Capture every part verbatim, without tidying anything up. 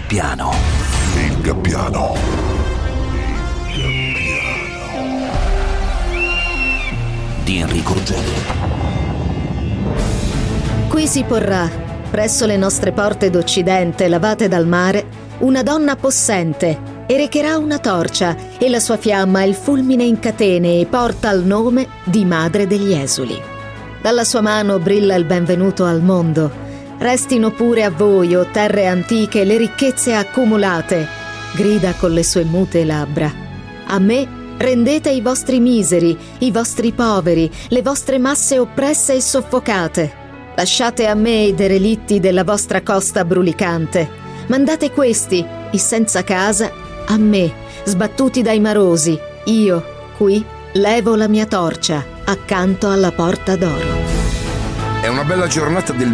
Gappiano. Il Gappiano. Di Enrico Ruggeri. Qui si porrà, presso le nostre porte d'Occidente lavate dal mare, una donna possente e recherà una torcia e la sua fiamma il fulmine in catene e porta il nome di Madre degli Esuli. Dalla sua mano brilla il benvenuto al mondo. Restino pure a voi, o terre antiche, le ricchezze accumulate, grida con le sue mute labbra. A me rendete i vostri miseri, i vostri poveri, le vostre masse oppresse e soffocate. Lasciate a me i derelitti della vostra costa brulicante. Mandate questi, i senza casa, a me, sbattuti dai marosi. Io, qui, levo la mia torcia, accanto alla Porta d'Oro. È una bella giornata del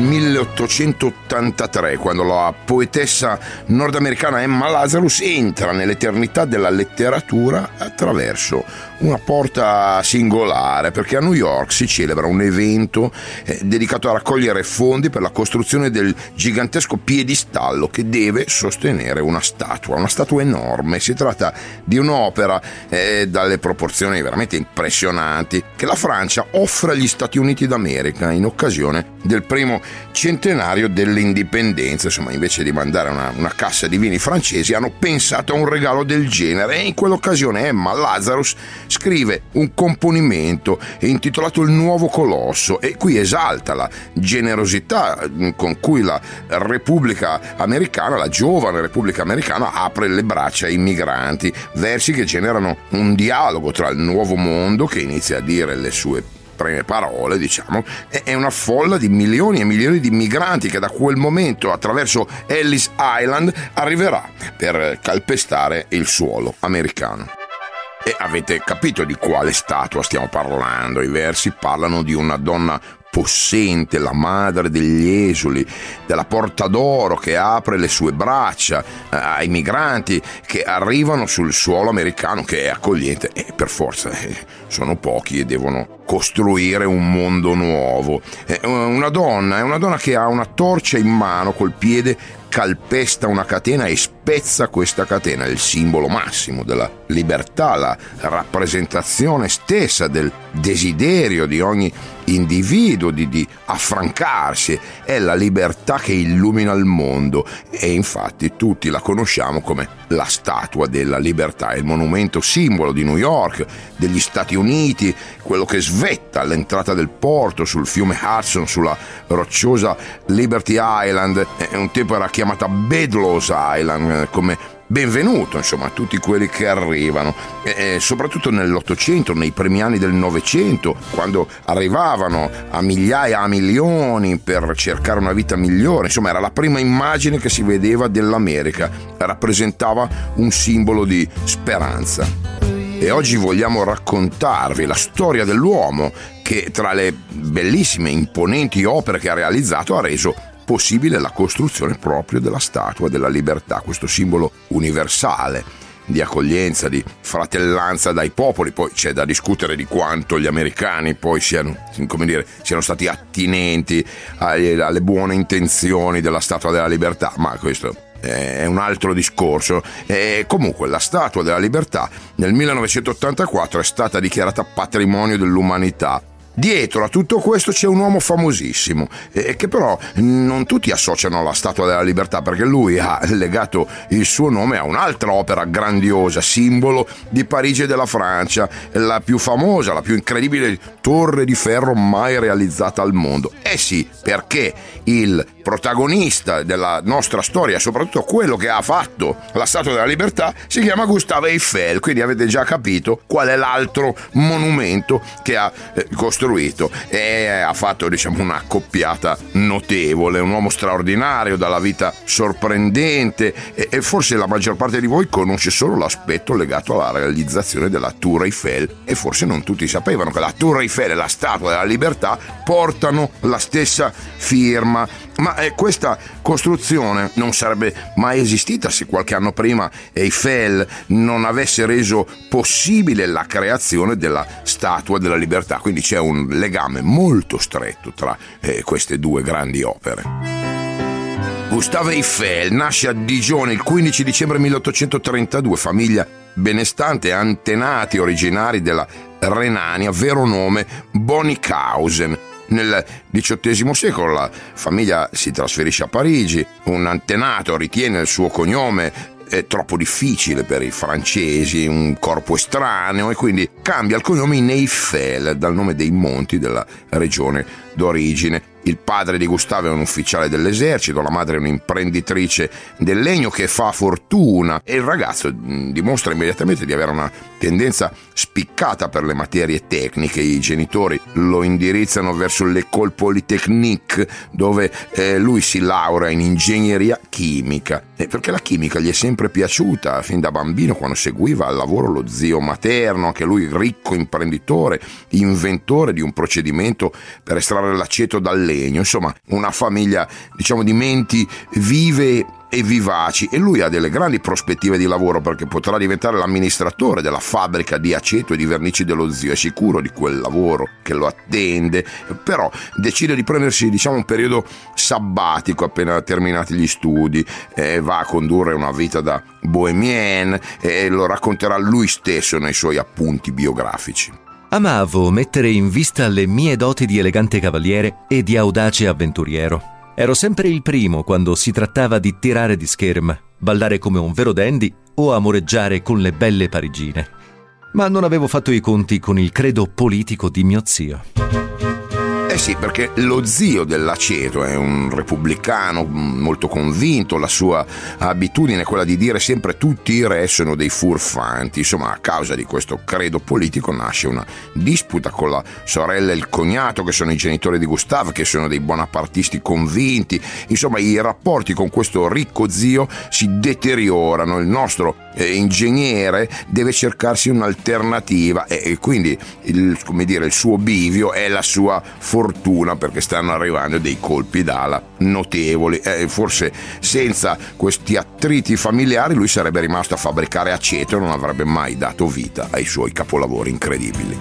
milleottocentottantatré, quando la poetessa nordamericana Emma Lazarus entra nell'eternità della letteratura attraverso una porta singolare, perché a New York si celebra un evento eh, dedicato a raccogliere fondi per la costruzione del gigantesco piedistallo che deve sostenere una statua, una statua enorme. Si tratta di un'opera eh, dalle proporzioni veramente impressionanti che la Francia offre agli Stati Uniti d'America in occasione del primo centenario dell'indipendenza. Insomma, invece di mandare una, una cassa di vini francesi, hanno pensato a un regalo del genere, e in quell'occasione Emma Lazarus scrive un componimento intitolato Il Nuovo Colosso, e qui esalta la generosità con cui la Repubblica Americana, la giovane Repubblica Americana, apre le braccia ai migranti, versi che generano un dialogo tra il nuovo mondo, che inizia a dire le sue prime parole, diciamo, è una folla di milioni e milioni di migranti che da quel momento attraverso Ellis Island arriverà per calpestare il suolo americano. E avete capito di quale statua stiamo parlando? I versi parlano di una donna possente, la madre degli esuli, della Porta d'Oro che apre le sue braccia eh, ai migranti che arrivano sul suolo americano, che è accogliente, e per forza eh, sono pochi e devono costruire un mondo nuovo. È una donna, è una donna che ha una torcia in mano, col piede calpesta una catena e spezza questa catena, il simbolo massimo della libertà, la rappresentazione stessa del desiderio di ogni individuo di, di affrancarsi. È la libertà che illumina il mondo, e infatti tutti la conosciamo come la Statua della Libertà, il monumento simbolo di New York, degli Stati Uniti, quello che svetta all'entrata del porto sul fiume Hudson, sulla rocciosa Liberty Island. Un tempo era chiamata Bedloes Island, come benvenuto, insomma, a tutti quelli che arrivano, e soprattutto nell'Ottocento, nei primi anni del Novecento, quando arrivavano a migliaia, a milioni per cercare una vita migliore. Insomma, era la prima immagine che si vedeva dell'America, rappresentava un simbolo di speranza. E oggi vogliamo raccontarvi la storia dell'uomo che, tra le bellissime, imponenti opere che ha realizzato, ha reso possibile la costruzione proprio della Statua della Libertà, questo simbolo universale di accoglienza, di fratellanza dai popoli. Poi c'è da discutere di quanto gli americani poi siano, come dire, siano stati attinenti alle, alle buone intenzioni della Statua della Libertà, ma questo è un altro discorso. E comunque la Statua della Libertà nel millenovecentottantaquattro è stata dichiarata patrimonio dell'umanità. Dietro a tutto questo c'è un uomo famosissimo, eh, che però non tutti associano alla Statua della Libertà, perché lui ha legato il suo nome a un'altra opera grandiosa, simbolo di Parigi e della Francia, la più famosa, la più incredibile torre di ferro mai realizzata al mondo. Eh sì, perché il protagonista della nostra storia, soprattutto quello che ha fatto la Statua della Libertà, si chiama Gustave Eiffel, quindi avete già capito qual è l'altro monumento che ha eh, costruito, e ha fatto, diciamo, una accoppiata notevole, un uomo straordinario, dalla vita sorprendente, e, e forse la maggior parte di voi conosce solo l'aspetto legato alla realizzazione della Tour Eiffel, e forse non tutti sapevano che la Tour Eiffel e la Statua della Libertà portano la stessa firma. Ma eh, questa costruzione non sarebbe mai esistita se qualche anno prima Eiffel non avesse reso possibile la creazione della Statua della Libertà, quindi c'è un legame molto stretto tra eh, queste due grandi opere. Gustave Eiffel nasce a Digione il quindici dicembre milleottocentotrentadue, famiglia benestante, antenati originari della Renania, vero nome Bonnickhausen. Nel diciottesimo secolo la famiglia si trasferisce a Parigi, un antenato ritiene il suo cognome è troppo difficile per i francesi, un corpo estraneo, e quindi cambia il cognome in Eiffel, dal nome dei monti della regione d'origine. Il padre di Gustave è un ufficiale dell'esercito, la madre è un'imprenditrice del legno che fa fortuna, e il ragazzo dimostra immediatamente di avere una tendenza spiccata per le materie tecniche. I genitori lo indirizzano verso l'École Polytechnique, dove eh, lui si laurea in ingegneria chimica, eh, perché la chimica gli è sempre piaciuta fin da bambino, quando seguiva al lavoro lo zio materno, anche lui ricco imprenditore, inventore di un procedimento per estrarre l'aceto dal legno. Insomma, una famiglia, diciamo, di menti vive e vivaci, e lui ha delle grandi prospettive di lavoro, perché potrà diventare l'amministratore della fabbrica di aceto e di vernici dello zio. È sicuro di quel lavoro che lo attende, però decide di prendersi, diciamo, un periodo sabbatico appena terminati gli studi, e va a condurre una vita da bohemienne, e lo racconterà lui stesso nei suoi appunti biografici. Amavo mettere in vista le mie doti di elegante cavaliere e di audace avventuriero. Ero sempre il primo quando si trattava di tirare di scherma, ballare come un vero dandy o amoreggiare con le belle parigine. Ma non avevo fatto i conti con il credo politico di mio zio. Eh sì, perché lo zio dell'aceto è un repubblicano molto convinto, la sua abitudine è quella di dire sempre tutti i re sono dei furfanti. Insomma, a causa di questo credo politico nasce una disputa con la sorella e il cognato, che sono i genitori di Gustave, che sono dei bonapartisti convinti. Insomma, i rapporti con questo ricco zio si deteriorano. Il nostro eh, ingegnere deve cercarsi un'alternativa, e, e quindi il, come dire, il suo bivio è la sua fortuna, perché stanno arrivando dei colpi d'ala notevoli. Eh, forse senza questi attriti familiari lui sarebbe rimasto a fabbricare aceto e non avrebbe mai dato vita ai suoi capolavori incredibili.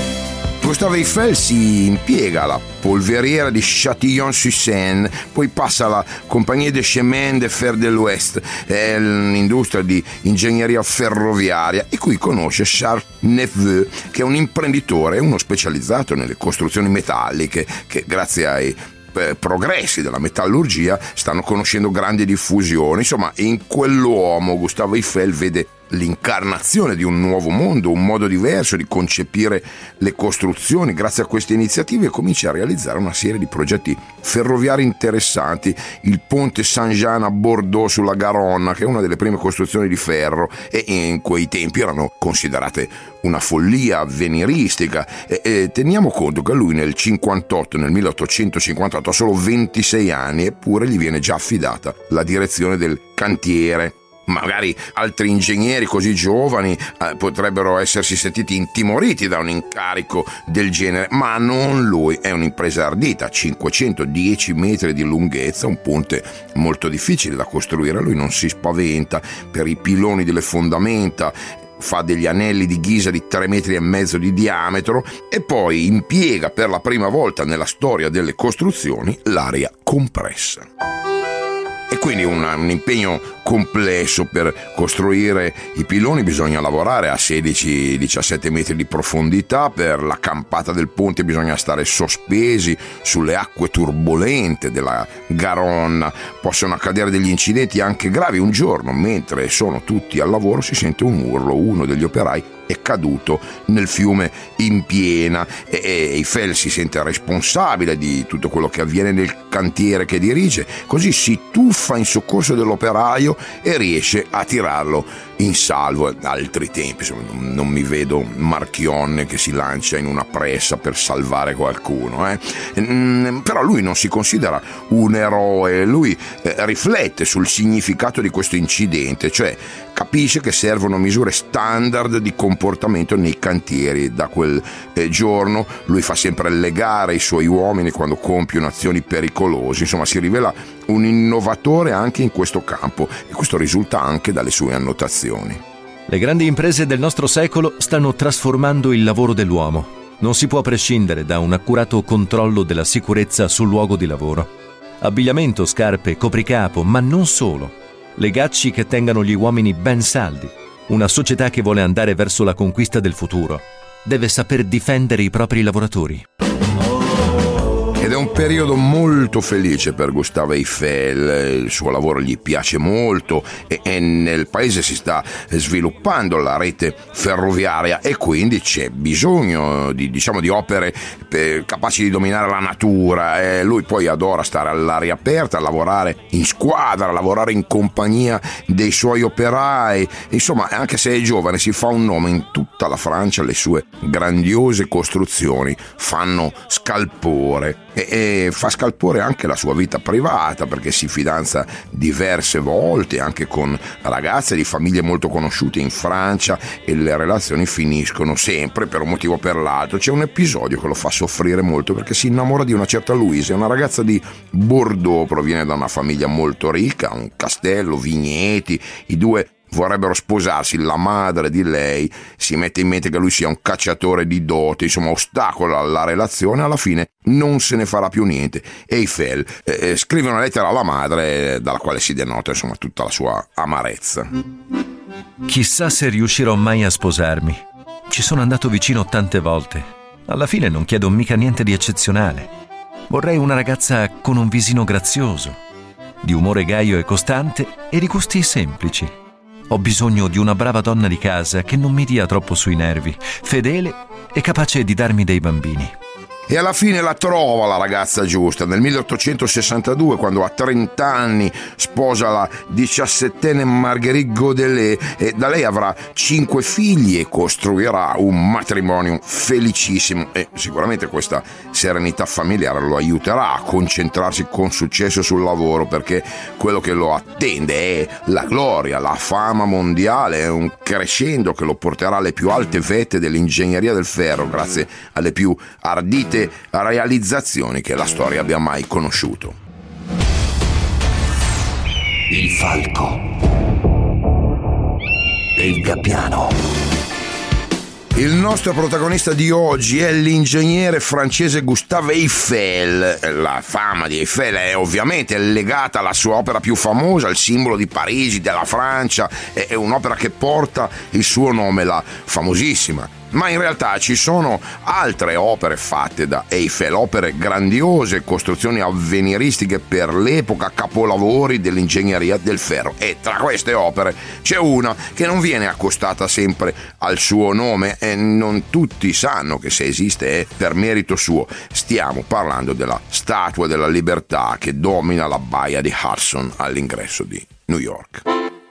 Gustave Eiffel si impiega alla polveriera di Châtillon-sur-Seine, poi passa alla Compagnie des Chemins de Fer de l'Ouest, è un'industria di ingegneria ferroviaria, e qui conosce Charles Neveu, che è un imprenditore, uno specializzato nelle costruzioni metalliche, che grazie ai progressi della metallurgia stanno conoscendo grande diffusione. Insomma, in quell'uomo Gustave Eiffel vede l'incarnazione di un nuovo mondo, un modo diverso di concepire le costruzioni. Grazie a queste iniziative comincia a realizzare una serie di progetti ferroviari interessanti. Il ponte Saint-Jean a Bordeaux sulla Garonne, che è una delle prime costruzioni di ferro, e in quei tempi erano considerate una follia avveniristica. E, e teniamo conto che lui nel cinquantotto, nel milleottocentocinquantotto, ha solo ventisei anni, eppure gli viene già affidata la direzione del cantiere. Magari altri ingegneri così giovani eh, potrebbero essersi sentiti intimoriti da un incarico del genere, ma non lui. È un'impresa ardita, cinquecentodieci metri di lunghezza, un ponte molto difficile da costruire. Lui non si spaventa per i piloni delle fondamenta, fa degli anelli di ghisa di tre metri e mezzo di diametro, e poi impiega per la prima volta nella storia delle costruzioni l'aria compressa. E quindi un, un impegno complesso. Per costruire i piloni bisogna lavorare a sedici diciassette metri di profondità, per la campata del ponte bisogna stare sospesi sulle acque turbolente della Garonne. Possono accadere degli incidenti anche gravi. Un giorno, mentre sono tutti al lavoro, si sente un urlo, uno degli operai è caduto nel fiume in piena, e Eiffel si sente responsabile di tutto quello che avviene nel cantiere che dirige, così si tuffa in soccorso dell'operaio e riesce a tirarlo in salvo. Altri tempi, insomma, non mi vedo Marchionne che si lancia in una pressa per salvare qualcuno, eh? Però lui non si considera un eroe, lui eh, riflette sul significato di questo incidente, cioè capisce che servono misure standard di comportamento nei cantieri. Da quel eh, giorno lui fa sempre legare i suoi uomini quando compiono azioni pericolose. Insomma, si rivela un innovatore anche in questo campo, e questo risulta anche dalle sue annotazioni. Le grandi imprese del nostro secolo stanno trasformando il lavoro dell'uomo. Non si può prescindere da un accurato controllo della sicurezza sul luogo di lavoro. Abbigliamento, scarpe, copricapo, ma non solo. Legacci che tengano gli uomini ben saldi. Una società che vuole andare verso la conquista del futuro deve saper difendere i propri lavoratori. Ed è un periodo molto felice per Gustave Eiffel, il suo lavoro gli piace molto e, e nel paese si sta sviluppando la rete ferroviaria e quindi c'è bisogno di, diciamo, di opere per, capaci di dominare la natura. E lui poi adora stare all'aria aperta, lavorare in squadra, lavorare in compagnia dei suoi operai. Insomma, anche se è giovane si fa un nome in tutta la Francia, le sue grandiose costruzioni fanno scalpore. E, e fa scalpore anche la sua vita privata, perché si fidanza diverse volte anche con ragazze di famiglie molto conosciute in Francia e le relazioni finiscono sempre per un motivo o per l'altro. C'è un episodio che lo fa soffrire molto perché si innamora di una certa Louise, una ragazza di Bordeaux, proviene da una famiglia molto ricca, un castello, vigneti, i due vorrebbero sposarsi. La madre di lei si mette in mente che lui sia un cacciatore di dote, insomma ostacola la relazione, alla fine non se ne farà più niente. Eiffel eh, scrive una lettera alla madre dalla quale si denota insomma tutta la sua amarezza. Chissà se riuscirò mai a sposarmi. Ci sono andato vicino tante volte. Alla fine non chiedo mica niente di eccezionale. Vorrei una ragazza con un visino grazioso, di umore gaio e costante e di gusti semplici. Ho bisogno di una brava donna di casa che non mi dia troppo sui nervi, fedele e capace di darmi dei bambini. E alla fine la trova la ragazza giusta. Nel milleottocentosessantadue, quando ha trenta anni, sposa la diciassettenne Marguerite Godelet e da lei avrà cinque figli e costruirà un matrimonio felicissimo. E sicuramente questa serenità familiare lo aiuterà a concentrarsi con successo sul lavoro, perché quello che lo attende è la gloria, la fama mondiale, un crescendo che lo porterà alle più alte vette dell'ingegneria del ferro, grazie alle più ardite realizzazioni che la storia abbia mai conosciuto. Il falco e il gabbiano. Il nostro protagonista di oggi è l'ingegnere francese Gustave Eiffel. La fama di Eiffel è ovviamente legata alla sua opera più famosa, il simbolo di Parigi, della Francia. È un'opera che porta il suo nome, la famosissima. Ma in realtà ci sono altre opere fatte da Eiffel, opere grandiose, costruzioni avveniristiche per l'epoca, capolavori dell'ingegneria del ferro. E tra queste opere c'è una che non viene accostata sempre al suo nome e non tutti sanno che se esiste è per merito suo. Stiamo parlando della Statua della Libertà che domina la baia di Hudson all'ingresso di New York.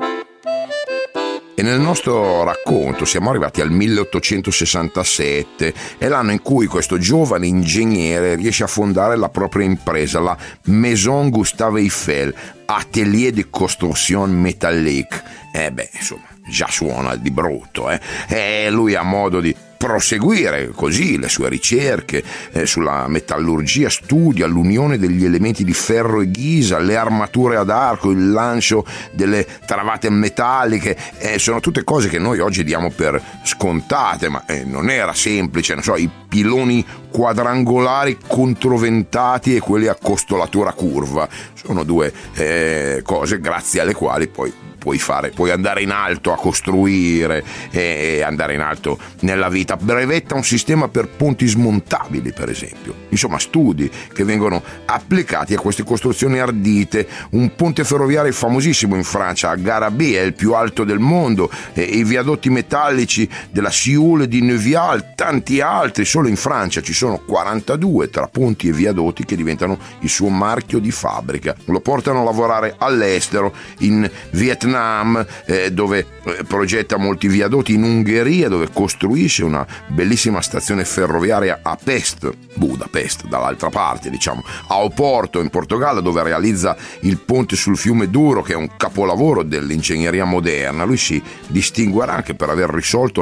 E nel nostro racconto siamo arrivati al milleottocentosessantasette, è l'anno in cui questo giovane ingegnere riesce a fondare la propria impresa, la Maison Gustave Eiffel, Atelier de Construction Métallique. E beh, insomma, già suona di brutto, eh? E lui ha modo di proseguire così le sue ricerche eh, sulla metallurgia, studia l'unione degli elementi di ferro e ghisa, le armature ad arco, il lancio delle travate metalliche, eh, sono tutte cose che noi oggi diamo per scontate, ma eh, non era semplice, non so, i piloni quadrangolari controventati e quelli a costolatura curva, sono due eh, cose grazie alle quali poi puoi fare, puoi andare in alto a costruire e andare in alto nella vita. Brevetta un sistema per ponti smontabili, per esempio. Insomma, studi che vengono applicati a queste costruzioni ardite. Un ponte ferroviario famosissimo in Francia, a Garabé, è il più alto del mondo, e i viadotti metallici della Sioule di Neuvial, tanti altri. Solo in Francia ci sono quarantadue tra ponti e viadotti che diventano il suo marchio di fabbrica. Lo portano a lavorare all'estero, in Vietnam, Eh, dove eh, progetta molti viadotti, in Ungheria dove costruisce una bellissima stazione ferroviaria a Pest, Budapest dall'altra parte, diciamo, a Oporto in Portogallo dove realizza il ponte sul fiume Douro, che è un capolavoro dell'ingegneria moderna. Lui si distinguerà anche per aver risolto la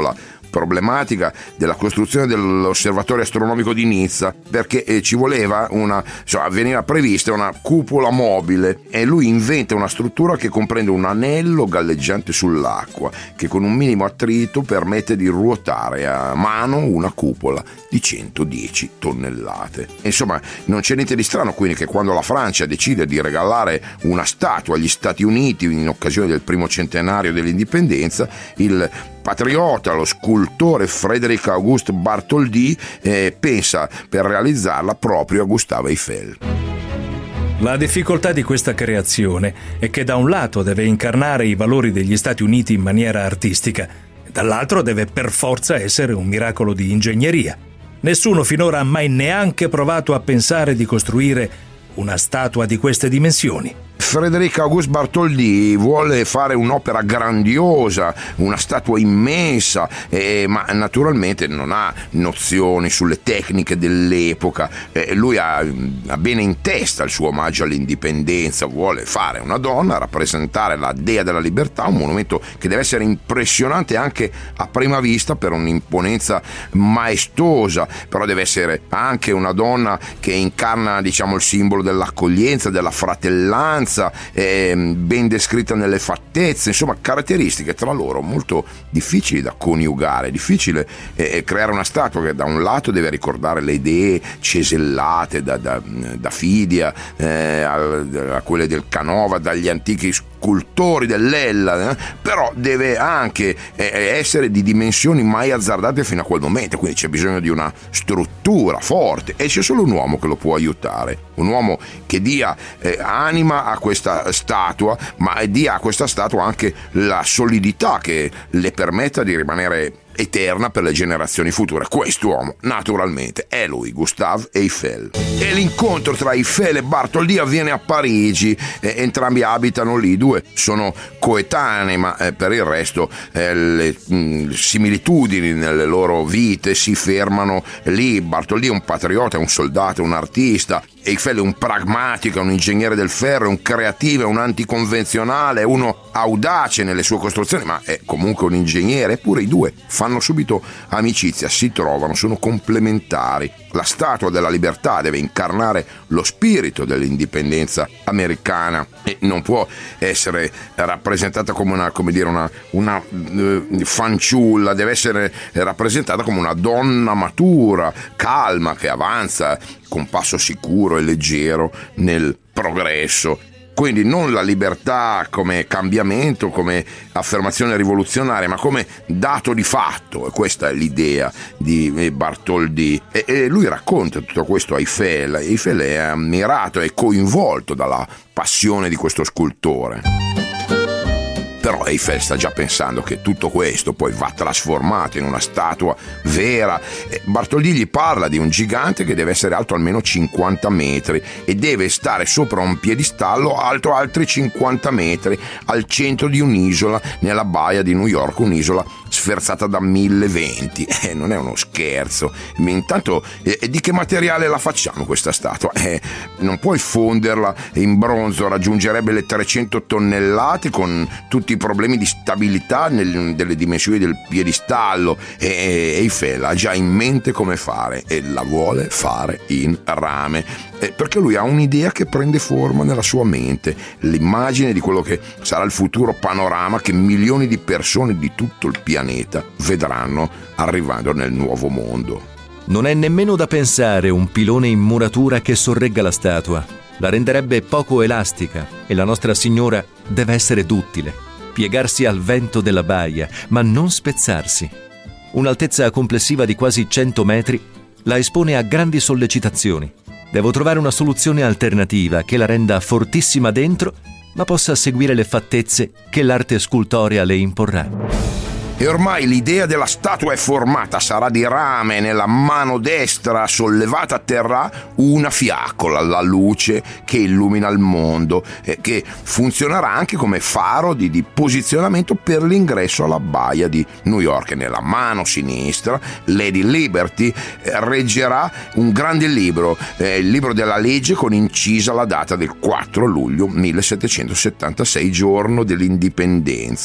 problematica della costruzione dell'osservatorio astronomico di Nizza, perché eh, ci voleva una, insomma, veniva prevista una cupola mobile, e lui inventa una struttura che comprende un anello galleggiante sull'acqua che con un minimo attrito permette di ruotare a mano una cupola di centodieci tonnellate. Insomma, non c'è niente di strano quindi che quando la Francia decide di regalare una statua agli Stati Uniti in occasione del primo centenario dell'indipendenza, il patriota, lo scultore Frédéric Auguste Bartholdi eh, pensa per realizzarla proprio a Gustave Eiffel. La difficoltà di questa creazione è che da un lato deve incarnare i valori degli Stati Uniti in maniera artistica, e dall'altro deve per forza essere un miracolo di ingegneria. Nessuno finora ha mai neanche provato a pensare di costruire una statua di queste dimensioni. Frédéric Auguste Bartholdi vuole fare un'opera grandiosa, una statua immensa, eh, ma naturalmente non ha nozioni sulle tecniche dell'epoca. Eh, lui ha, ha bene in testa il suo omaggio all'indipendenza, vuole fare una donna, rappresentare la dea della libertà, un monumento che deve essere impressionante anche a prima vista per un'imponenza maestosa, però deve essere anche una donna che incarna, diciamo, il simbolo dell'accoglienza, della fratellanza, Eh, ben descritta nelle fattezze, insomma caratteristiche tra loro molto difficili da coniugare. Difficile eh, creare una statua che da un lato deve ricordare le idee cesellate da, da, da Fidia eh, a, a quelle del Canova, dagli antichi scultori dell'Ella, eh, però deve anche eh, essere di dimensioni mai azzardate fino a quel momento, quindi c'è bisogno di una struttura forte e c'è solo un uomo che lo può aiutare, un uomo che dia eh, anima a questa statua, ma dia a questa statua anche la solidità che le permetta di rimanere eterna per le generazioni future. Quest'uomo, naturalmente, è lui, Gustave Eiffel. E l'incontro tra Eiffel e Bartholdi avviene a Parigi, eh, entrambi abitano lì, due sono coetanei, ma eh, per il resto eh, le mh, similitudini nelle loro vite si fermano lì. Bartholdi è un patriota, è un soldato, è un artista. Eiffel è un pragmatico, è un ingegnere del ferro, è un creativo, è un anticonvenzionale, è uno audace nelle sue costruzioni, ma è comunque un ingegnere. Eppure i due fanno subito amicizia, si trovano, sono complementari. La statua della libertà deve incarnare lo spirito dell'indipendenza americana e non può essere rappresentata come una, come dire, una, una uh, fanciulla, deve essere rappresentata come una donna matura, calma, che avanza con passo sicuro e leggero nel progresso. Quindi non la libertà come cambiamento, come affermazione rivoluzionaria, ma come dato di fatto. E questa è l'idea di Bartholdi. E, e lui racconta tutto questo a Eiffel. Eiffel è ammirato e coinvolto dalla passione di questo scultore. Però Eiffel sta già pensando che tutto questo poi va trasformato in una statua vera. Bartholdi gli parla di un gigante che deve essere alto almeno cinquanta metri e deve stare sopra un piedistallo alto altri cinquanta metri al centro di un'isola nella baia di New York, un'isola sferzata da mille venti. Eh, non è uno scherzo. Intanto, eh, di che materiale la facciamo questa statua? Eh, non puoi fonderla in bronzo, raggiungerebbe le trecento tonnellate con tutti i problemi di stabilità nel, delle dimensioni del piedistallo. E Eiffel ha già in mente come fare e la vuole fare in rame, eh, perché lui ha un'idea che prende forma nella sua mente, l'immagine di quello che sarà il futuro panorama che milioni di persone di tutto il pianeta vedranno arrivando nel nuovo mondo. Non è nemmeno da pensare un pilone in muratura che sorregga la statua. La renderebbe poco elastica e la Nostra Signora deve essere duttile, piegarsi al vento della baia, ma non spezzarsi. Un'altezza complessiva di quasi cento metri la espone a grandi sollecitazioni. Devo trovare una soluzione alternativa che la renda fortissima dentro, ma possa seguire le fattezze che l'arte scultorea le imporrà. E ormai l'idea della statua è formata, sarà di rame, nella mano destra sollevata terrà una fiaccola, la luce che illumina il mondo, eh, che funzionerà anche come faro di, di posizionamento per l'ingresso alla baia di New York. E nella mano sinistra Lady Liberty eh, reggerà un grande libro, eh, il libro della legge, con incisa la data del quattro luglio millesettecentosettantasei, giorno dell'indipendenza.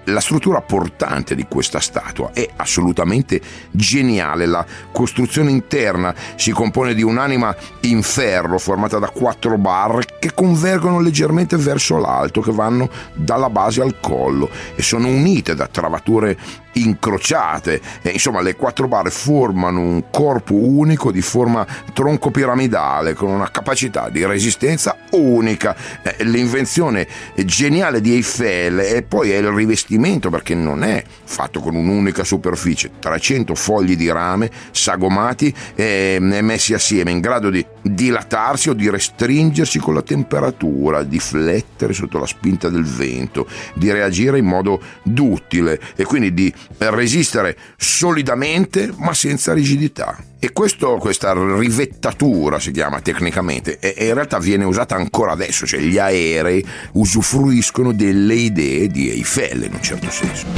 La struttura portante di questa statua è assolutamente geniale. La costruzione interna si compone di un'anima in ferro formata da quattro barre che convergono leggermente verso l'alto, che vanno dalla base al collo e sono unite da travature incrociate. E, insomma, le quattro barre formano un corpo unico di forma troncopiramidale con una capacità di resistenza unica. Eh, l'invenzione geniale di Eiffel e poi è il rivestimento, perché non è fatto con un'unica superficie, trecento fogli di rame sagomati e messi assieme in grado di dilatarsi o di restringersi con la temperatura, di flettere sotto la spinta del vento, di reagire in modo duttile e quindi di resistere solidamente ma senza rigidità. E questo, questa rivettatura si chiama tecnicamente, e in realtà viene usata ancora adesso, cioè gli aerei usufruiscono delle idee di Eiffel in un certo senso.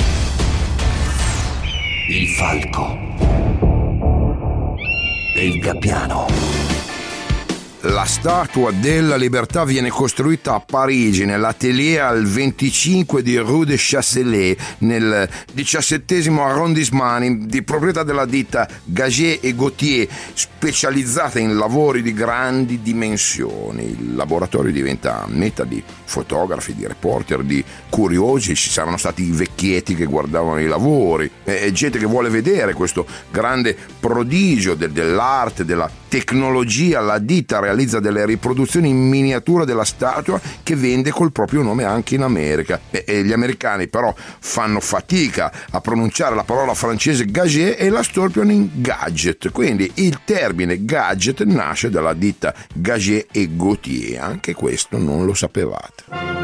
Il falco e il gabbiano. La Statua della Libertà viene costruita a Parigi, nell'atelier al venticinque di Rue de Chasselet, nel diciassettesimo arrondissement, di proprietà della ditta Gaget et Gauthier, specializzata in lavori di grandi dimensioni. Il laboratorio diventa meta di fotografi, di reporter, di curiosi. Ci saranno stati i vecchietti che guardavano i lavori, e gente che vuole vedere questo grande prodigio de- dell'arte, della tecnologia. La ditta realizza delle riproduzioni in miniatura della statua che vende col proprio nome anche in America, e, e gli americani però fanno fatica a pronunciare la parola francese Gaget e la storpiano in gadget, quindi il termine gadget nasce dalla ditta Gaget et Gauthier. Anche questo non lo sapevate.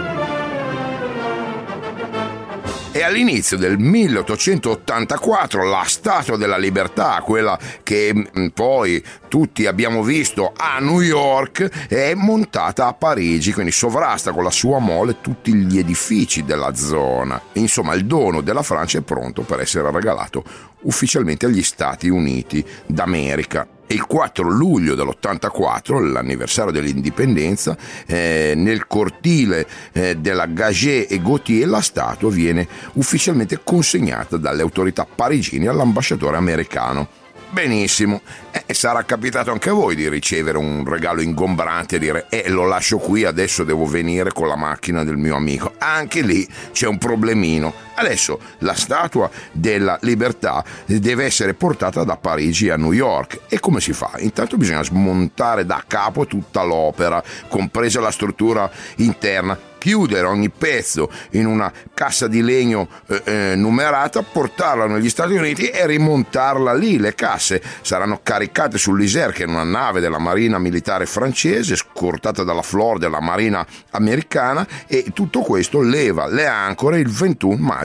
E all'inizio del milleottocentottantaquattro la Statua della Libertà, quella che poi tutti abbiamo visto a New York, è montata a Parigi, quindi sovrasta con la sua mole tutti gli edifici della zona. Insomma, il dono della Francia è pronto per essere regalato ufficialmente agli Stati Uniti d'America. Il quattro luglio dell'ottantaquattro, l'anniversario dell'indipendenza, eh, nel cortile eh, della Gaget et Gauthier, la statua viene ufficialmente consegnata dalle autorità parigine all'ambasciatore americano. Benissimo, eh, sarà capitato anche a voi di ricevere un regalo ingombrante e dire eh lo lascio qui, adesso devo venire con la macchina del mio amico. Anche lì c'è un problemino. Adesso la Statua della Libertà deve essere portata da Parigi a New York. E come si fa? Intanto bisogna smontare da capo tutta l'opera, compresa la struttura interna, chiudere ogni pezzo in una cassa di legno eh, eh, numerata, portarla negli Stati Uniti e rimontarla lì. Le casse saranno caricate sull'Isère, che è una nave della Marina Militare francese, scortata dalla Flore della Marina americana, e tutto questo leva le ancore il ventuno maggio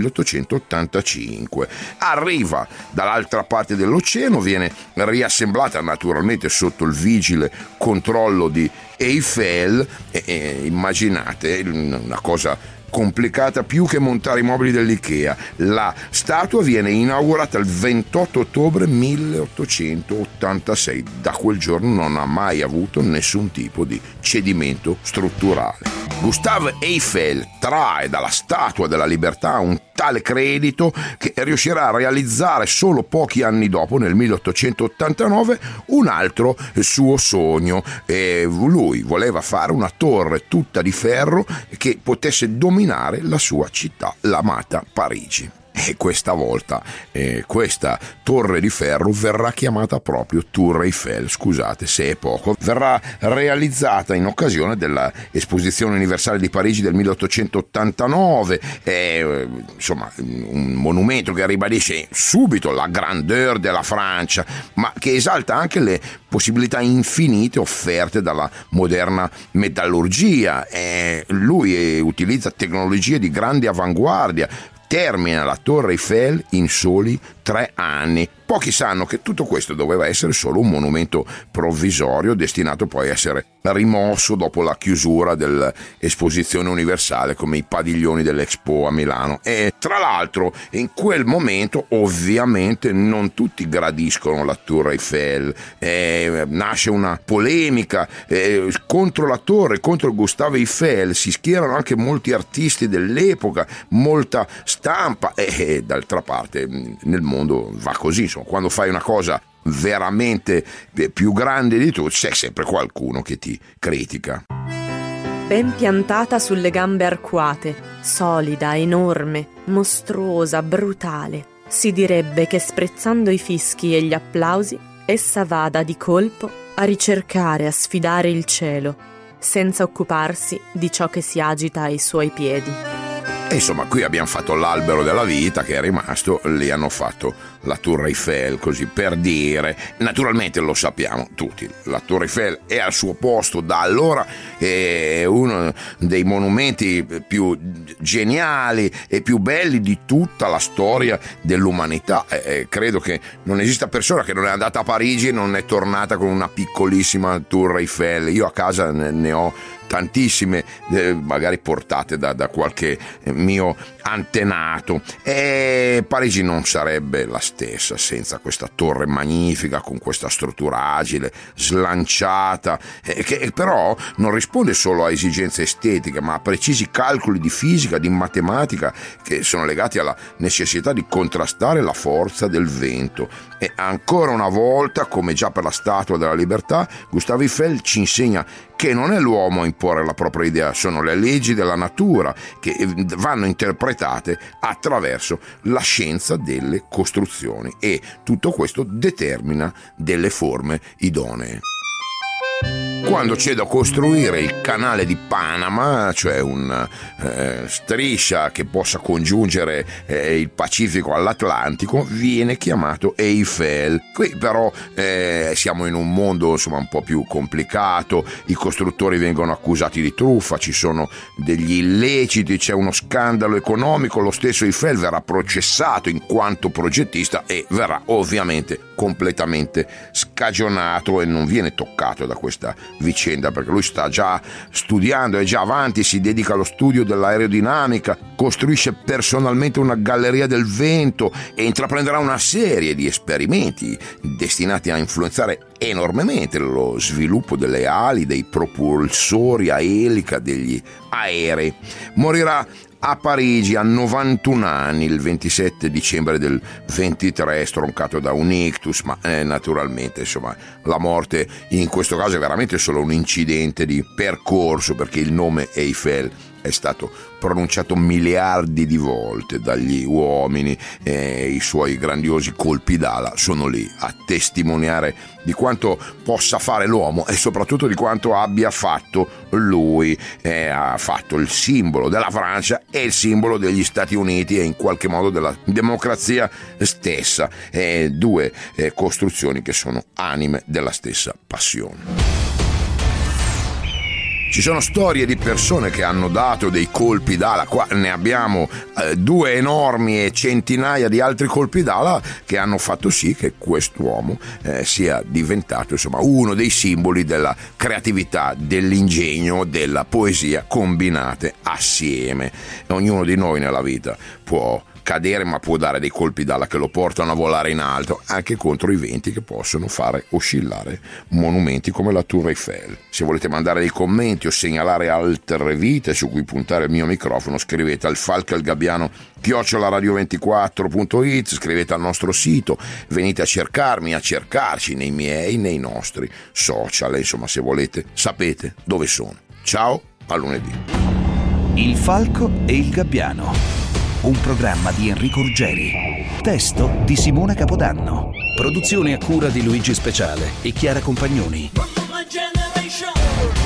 milleottocentottantacinque. Arriva dall'altra parte dell'oceano, viene riassemblata naturalmente sotto il vigile controllo di Eiffel, e, e immaginate una cosa complicata più che montare i mobili dell'Ikea. La statua viene inaugurata il ventotto ottobre milleottocentottantasei. Da quel giorno non ha mai avuto nessun tipo di cedimento strutturale. Gustave Eiffel trae dalla Statua della Libertà un tale credito che riuscirà a realizzare solo pochi anni dopo, nel milleottocentottantanove, un altro suo sogno. E lui voleva fare una torre tutta di ferro che potesse dominare la sua città, l'amata Parigi. E questa volta eh, questa torre di ferro verrà chiamata proprio Tour Eiffel, scusate se è poco. Verrà realizzata in occasione dell'Esposizione Universale di Parigi del milleottocentottantanove. È eh, insomma un monumento che ribadisce subito la grandeur della Francia, ma che esalta anche le possibilità infinite offerte dalla moderna metallurgia. E lui utilizza tecnologie di grande avanguardia. Termina la Torre Eiffel in soli tre anni, Pochi sanno che tutto questo doveva essere solo un monumento provvisorio destinato poi a essere rimosso dopo la chiusura dell'Esposizione Universale, come i padiglioni dell'Expo a Milano. E tra l'altro in quel momento ovviamente non tutti gradiscono la Tour Eiffel, eh, nasce una polemica eh, contro la torre, contro Gustave Eiffel, si schierano anche molti artisti dell'epoca, molta stampa e, e d'altra parte nel mondo va così, insomma, quando fai una cosa veramente più grande di tu c'è sempre qualcuno che ti critica. Ben piantata sulle gambe arcuate, solida, enorme, mostruosa, brutale, si direbbe che sprezzando i fischi e gli applausi essa vada di colpo a ricercare, a sfidare il cielo, senza occuparsi di ciò che si agita ai suoi piedi. E insomma, qui abbiamo fatto l'albero della vita che è rimasto, lì hanno fatto la Tour Eiffel, così per dire. Naturalmente lo sappiamo tutti, la Tour Eiffel è al suo posto da allora, è uno dei monumenti più geniali e più belli di tutta la storia dell'umanità. E credo che non esista persona che non è andata a Parigi e non è tornata con una piccolissima Tour Eiffel. Io a casa ne ho tantissime, eh, magari portate da, da qualche mio antenato, e Parigi non sarebbe la stessa senza questa torre magnifica con questa struttura agile, slanciata, eh, che però non risponde solo a esigenze estetiche ma a precisi calcoli di fisica, di matematica che sono legati alla necessità di contrastare la forza del vento. E ancora una volta, come già per la Statua della Libertà, Gustave Eiffel ci insegna che non è l'uomo a imporre la propria idea, sono le leggi della natura che vanno interpretate attraverso la scienza delle costruzioni, e tutto questo determina delle forme idonee. Quando c'è da costruire il canale di Panama, cioè una eh, striscia che possa congiungere eh, il Pacifico all'Atlantico, viene chiamato Eiffel. Qui però eh, siamo in un mondo insomma un po' più complicato, i costruttori vengono accusati di truffa, ci sono degli illeciti, c'è uno scandalo economico, lo stesso Eiffel verrà processato in quanto progettista e verrà ovviamente completamente scagionato e non viene toccato da questa vicenda, perché lui sta già studiando, è già avanti, si dedica allo studio dell'aerodinamica, costruisce personalmente una galleria del vento e intraprenderà una serie di esperimenti destinati a influenzare enormemente lo sviluppo delle ali, dei propulsori a elica degli aerei. Morirà a Parigi a novantuno anni il ventisette dicembre del ventitré, stroncato da un ictus, ma eh, naturalmente insomma la morte in questo caso è veramente solo un incidente di percorso, perché il nome Eiffel è stato pronunciato miliardi di volte dagli uomini e i suoi grandiosi colpi d'ala sono lì a testimoniare di quanto possa fare l'uomo e soprattutto di quanto abbia fatto lui. Eh, ha fatto il simbolo della Francia e il simbolo degli Stati Uniti e in qualche modo della democrazia stessa, eh, due eh, costruzioni che sono anime della stessa passione. Ci sono storie di persone che hanno dato dei colpi d'ala, qua ne abbiamo eh, due enormi e centinaia di altri colpi d'ala che hanno fatto sì che quest'uomo eh, sia diventato insomma uno dei simboli della creatività, dell'ingegno, della poesia combinate assieme. Ognuno di noi nella vita può cadere, ma può dare dei colpi d'ala che lo portano a volare in alto, anche contro i venti che possono fare oscillare monumenti come la Tour Eiffel. Se volete mandare dei commenti o segnalare altre vite su cui puntare il mio microfono, scrivete al falco e al gabbiano chiocciola radio ventiquattro punto it, scrivete al nostro sito, venite a cercarmi, a cercarci nei miei, nei nostri social, insomma se volete sapete dove sono. Ciao, a lunedì. Il falco e il gabbiano, un programma di Enrico Ruggeri, testo di Simona Capodanno, produzione a cura di Luigi Speciale e Chiara Compagnoni.